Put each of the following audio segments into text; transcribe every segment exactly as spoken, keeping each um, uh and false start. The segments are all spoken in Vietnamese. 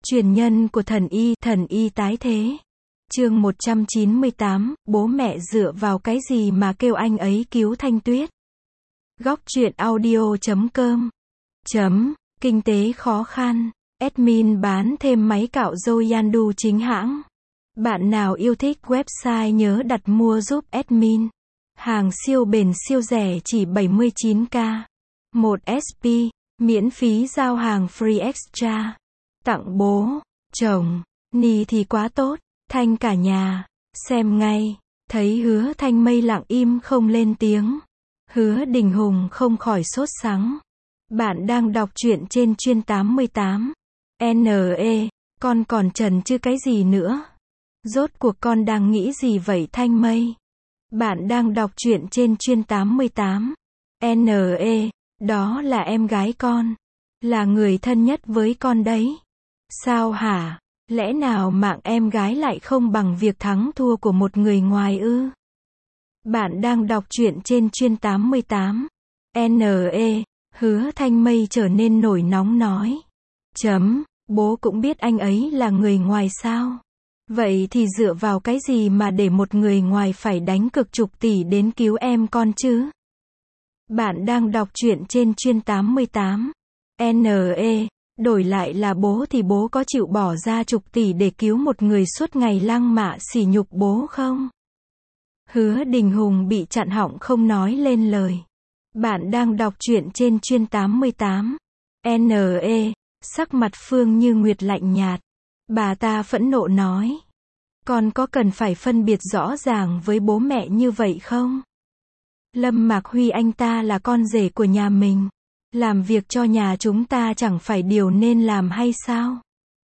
Truyền nhân của thần y, thần y tái thế. Chương một trăm chín mươi tám, bố mẹ dựa vào cái gì mà kêu anh ấy cứu Thanh Tuyết. Góc truyện audio chấm com. Chấm, kinh tế khó khăn. Admin bán thêm máy cạo râu Yandu chính hãng. Bạn nào yêu thích website nhớ đặt mua giúp admin. Hàng siêu bền siêu rẻ chỉ bảy mươi chín k. một ét pê, miễn phí giao hàng free extra. Tặng bố, chồng, Ni thì quá tốt, Thanh cả nhà. Xem ngay, thấy Hứa Thanh Mây lặng im không lên tiếng. Hứa Đình Hùng không khỏi sốt sắng. Bạn đang đọc truyện trên chuyên tám mươi tám. en e, con còn chần chứ cái gì nữa? Rốt cuộc con đang nghĩ gì vậy Thanh Mây? Bạn đang đọc truyện trên chuyên tám mươi tám. en e, đó là em gái con. Là người thân nhất với con đấy. Sao hả? Lẽ nào mạng em gái lại không bằng việc thắng thua của một người ngoài ư? Bạn đang đọc truyện trên chuyên tám mươi tám. en e, Hứa Thanh Mây trở nên nổi nóng nói. Chấm, bố cũng biết anh ấy là người ngoài sao? Vậy thì dựa vào cái gì mà để một người ngoài phải đánh cực chục tỷ đến cứu em con chứ? Bạn đang đọc truyện trên chuyên tám mươi tám. en e, đổi lại là bố thì bố có chịu bỏ ra chục tỷ để cứu một người suốt ngày lăng mạ sỉ nhục bố không? Hứa Đình Hùng bị chặn họng không nói lên lời. Bạn đang đọc truyện trên chuyên tám mươi tám. en e, sắc mặt Phương Như Nguyệt lạnh nhạt. Bà ta phẫn nộ nói. Con có cần phải phân biệt rõ ràng với bố mẹ như vậy không? Lâm Mạc Huy anh ta là con rể của nhà mình. Làm việc cho nhà chúng ta chẳng phải điều nên làm hay sao?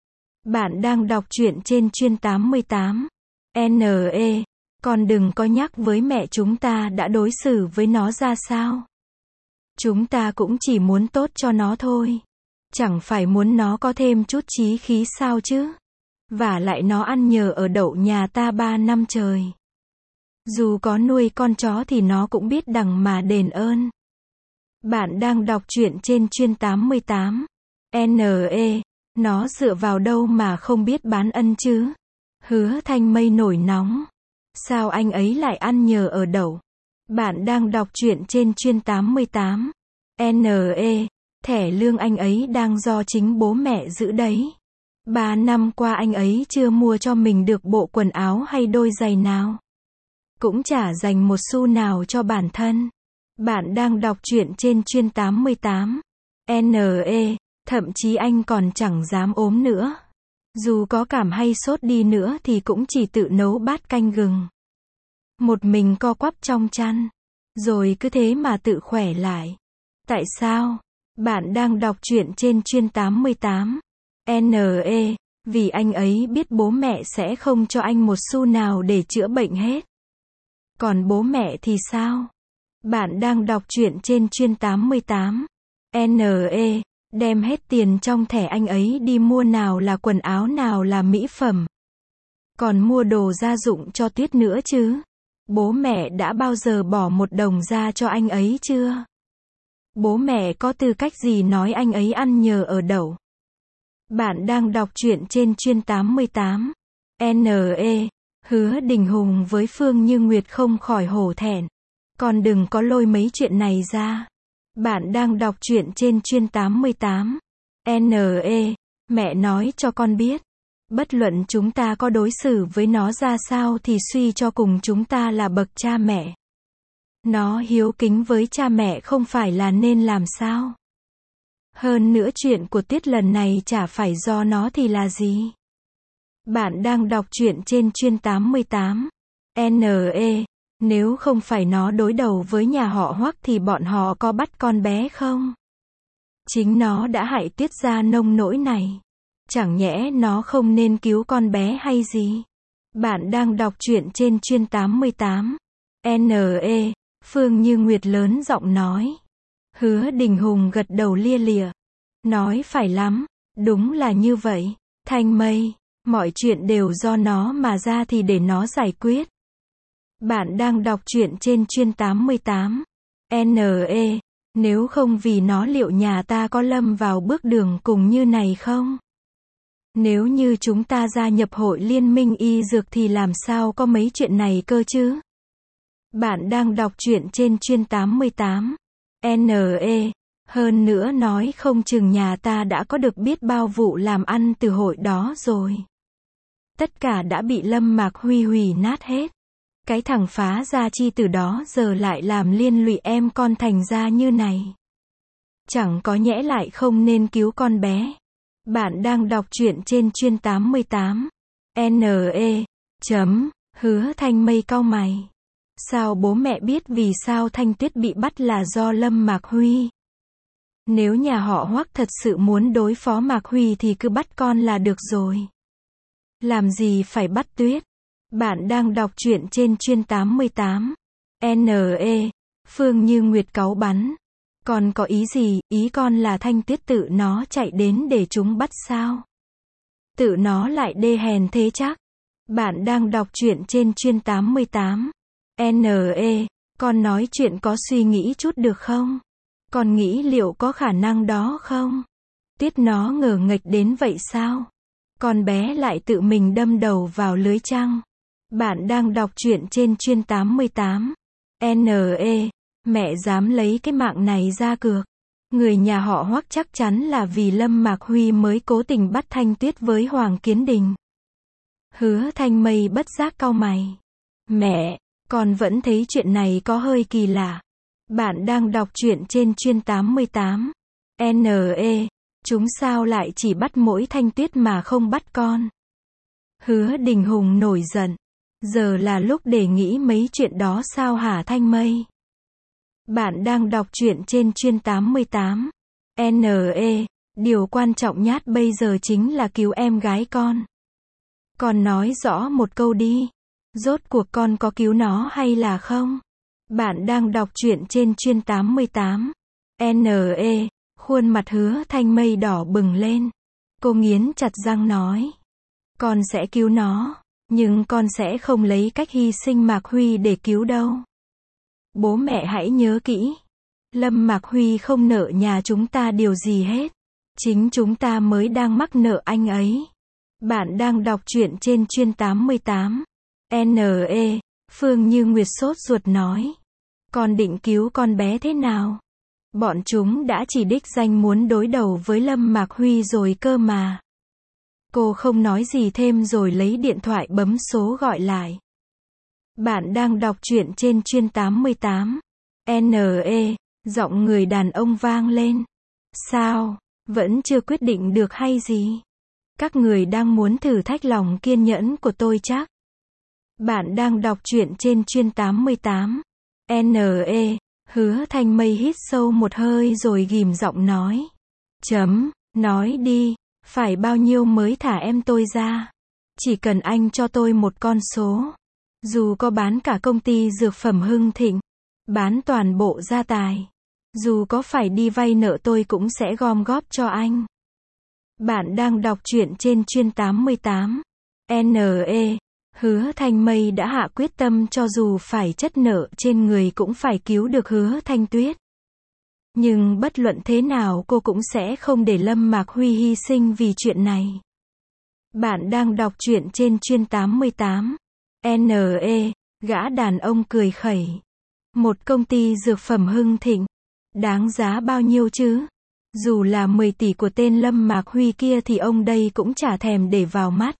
Bạn đang đọc truyện trên chuyên tám mươi tám. en e, con đừng có nhắc với mẹ chúng ta đã đối xử với nó ra sao. Chúng ta cũng chỉ muốn tốt cho nó thôi. Chẳng phải muốn nó có thêm chút chí khí sao chứ? Vả lại nó ăn nhờ ở đậu nhà ta ba năm trời. Dù có nuôi con chó thì nó cũng biết đằng mà đền ơn. Bạn đang đọc truyện trên chuyên tám mươi tám. en e, nó dựa vào đâu mà không biết bán ân chứ? Hứa Thanh Mây nổi nóng. Sao anh ấy lại ăn nhờ ở đậu? Bạn đang đọc truyện trên chuyên tám mươi tám. en e, thẻ lương anh ấy đang do chính bố mẹ giữ đấy. Ba năm qua anh ấy chưa mua cho mình được bộ quần áo hay đôi giày nào. Cũng chả dành một xu nào cho bản thân. Bạn đang đọc truyện trên chuyên tám mươi tám. en e, thậm chí anh còn chẳng dám ốm nữa. Dù có cảm hay sốt đi nữa thì cũng chỉ tự nấu bát canh gừng. Một mình co quắp trong chăn. Rồi cứ thế mà tự khỏe lại. Tại sao? Bạn đang đọc truyện trên chuyên tám mươi tám. en e, vì anh ấy biết bố mẹ sẽ không cho anh một xu nào để chữa bệnh hết. Còn bố mẹ thì sao? Bạn đang đọc truyện trên chuyên tám mươi tám. en e, đem hết tiền trong thẻ anh ấy đi mua nào là quần áo nào là mỹ phẩm. Còn mua đồ gia dụng cho Tuyết nữa chứ. Bố mẹ đã bao giờ bỏ một đồng ra cho anh ấy chưa? Bố mẹ có tư cách gì nói anh ấy ăn nhờ ở đậu? Bạn đang đọc truyện trên chuyên tám mươi tám. en e, Hứa Đình Hùng với Phương Như Nguyệt không khỏi hổ thẹn. Con đừng có lôi mấy chuyện này ra. Bạn đang đọc truyện trên chuyên tám mươi tám. en e, mẹ nói cho con biết. Bất luận chúng ta có đối xử với nó ra sao thì suy cho cùng chúng ta là bậc cha mẹ. Nó hiếu kính với cha mẹ không phải là nên làm sao? Hơn nữa chuyện của Tuyết lần này chả phải do nó thì là gì? Bạn đang đọc truyện trên chuyên tám mươi tám. en e, nếu không phải nó đối đầu với nhà họ Hoắc thì bọn họ có bắt con bé không? Chính nó đã hại Tuyết ra nông nỗi này. Chẳng nhẽ nó không nên cứu con bé hay gì? Bạn đang đọc truyện trên chuyên tám mươi tám. en e, Phương Như Nguyệt lớn giọng nói. Hứa Đình Hùng gật đầu lia lịa. Nói phải lắm, đúng là như vậy. Thanh Mây, mọi chuyện đều do nó mà ra thì để nó giải quyết. Bạn đang đọc truyện trên chuyên tám mươi tám. en e, nếu không vì nó liệu nhà ta có lâm vào bước đường cùng như này không? Nếu như chúng ta gia nhập hội liên minh y dược thì làm sao có mấy chuyện này cơ chứ? Bạn đang đọc truyện trên chuyên tám mươi tám. N E. Hơn nữa nói không chừng nhà ta đã có được biết bao vụ làm ăn từ hội đó rồi. Tất cả đã bị Lâm Mạc Huy hủy nát hết. Cái thằng phá gia chi từ đó giờ lại làm liên lụy em con thành ra như này. Chẳng có nhẽ lại không nên cứu con bé. Bạn đang đọc truyện trên chuyên tám mươi tám. N E. Chấm. Hứa Thanh Mây cau mày. Sao bố mẹ biết vì sao Thanh Tuyết bị bắt là do Lâm Mạc Huy? Nếu nhà họ Hoắc thật sự muốn đối phó Mạc Huy thì cứ bắt con là được rồi. Làm gì phải bắt Tuyết? Bạn đang đọc truyện trên chuyên tám mươi tám. N E. Phương Như Nguyệt cáu bắn. Con có ý gì? Ý con là Thanh Tuyết tự nó chạy đến để chúng bắt sao? Tự nó lại đê hèn thế chắc? Bạn đang đọc truyện trên chuyên tám mươi tám. N E. Con nói chuyện có suy nghĩ chút được không? Con nghĩ liệu có khả năng đó không? Tuyết nó ngờ nghệch đến vậy sao? Con bé lại tự mình đâm đầu vào lưới chăng? Bạn đang đọc truyện trên chuyên tám mươi tám. N E. Mẹ dám lấy cái mạng này ra cược. Người nhà họ Hoắc chắc chắn là vì Lâm Mạc Huy mới cố tình bắt Thanh Tuyết với Hoàng Kiến Đình. Hứa Thanh Mây bất giác cau mày. Mẹ, con vẫn thấy chuyện này có hơi kỳ lạ. Bạn đang đọc truyện trên chuyên tám mươi tám. N E. Chúng sao lại chỉ bắt mỗi Thanh Tuyết mà không bắt con? Hứa Đình Hùng nổi giận. Giờ là lúc để nghĩ mấy chuyện đó sao hả Thanh Mây? Bạn đang đọc truyện trên chuyên tám mươi tám. N E. Điều quan trọng nhất bây giờ chính là cứu em gái con. Con nói rõ một câu đi. Rốt cuộc con có cứu nó hay là không? Bạn đang đọc truyện trên chuyên tám mươi tám. N E. Khuôn mặt Hứa Thanh Mây đỏ bừng lên. Cô nghiến chặt răng nói. Con sẽ cứu nó. Nhưng con sẽ không lấy cách hy sinh Mạc Huy để cứu đâu. Bố mẹ hãy nhớ kỹ. Lâm Mạc Huy không nợ nhà chúng ta điều gì hết. Chính chúng ta mới đang mắc nợ anh ấy. Bạn đang đọc truyện trên chuyên tám mươi tám. N E. Phương Như Nguyệt sốt ruột nói. Con định cứu con bé thế nào? Bọn chúng đã chỉ đích danh muốn đối đầu với Lâm Mạc Huy rồi cơ mà. Cô không nói gì thêm rồi lấy điện thoại bấm số gọi lại. Bạn đang đọc truyện trên chuyên tám mươi tám. N E. Giọng người đàn ông vang lên. Sao? Vẫn chưa quyết định được hay gì? Các người đang muốn thử thách lòng kiên nhẫn của tôi chắc? Bạn đang đọc truyện trên chuyên tám mươi tám. N E. Hứa Thanh Mây hít sâu một hơi rồi ghim giọng nói. Chấm. Nói đi. Phải bao nhiêu mới thả em tôi ra? Chỉ cần anh cho tôi một con số. Dù có bán cả công ty dược phẩm Hưng Thịnh. Bán toàn bộ gia tài. Dù có phải đi vay nợ tôi cũng sẽ gom góp cho anh. Bạn đang đọc truyện trên chuyên tám mươi tám. N E. Hứa Thanh Mây đã hạ quyết tâm cho dù phải chất nợ trên người cũng phải cứu được Hứa Thanh Tuyết. Nhưng bất luận thế nào cô cũng sẽ không để Lâm Mạc Huy hy sinh vì chuyện này. Bạn đang đọc truyện trên chuyên tám mươi tám. N E. Gã đàn ông cười khẩy. Một công ty dược phẩm Hưng Thịnh. Đáng giá bao nhiêu chứ? Dù là mười tỷ của tên Lâm Mạc Huy kia thì ông đây cũng chả thèm để vào mắt.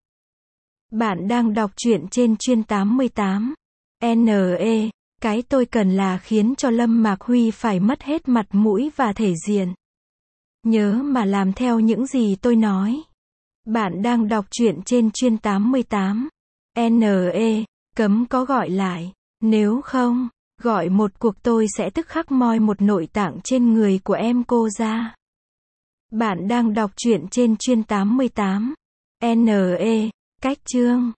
Bạn đang đọc truyện trên chuyên tám mươi tám. N E. Cái tôi cần là khiến cho Lâm Mạc Huy phải mất hết mặt mũi và thể diện. Nhớ mà làm theo những gì tôi nói. Bạn đang đọc truyện trên chuyên tám mươi tám. N E. Cấm có gọi lại. Nếu không, gọi một cuộc tôi sẽ tức khắc moi một nội tạng trên người của em cô ra. Bạn đang đọc truyện trên chuyên tám mươi tám. N E. Cách chương.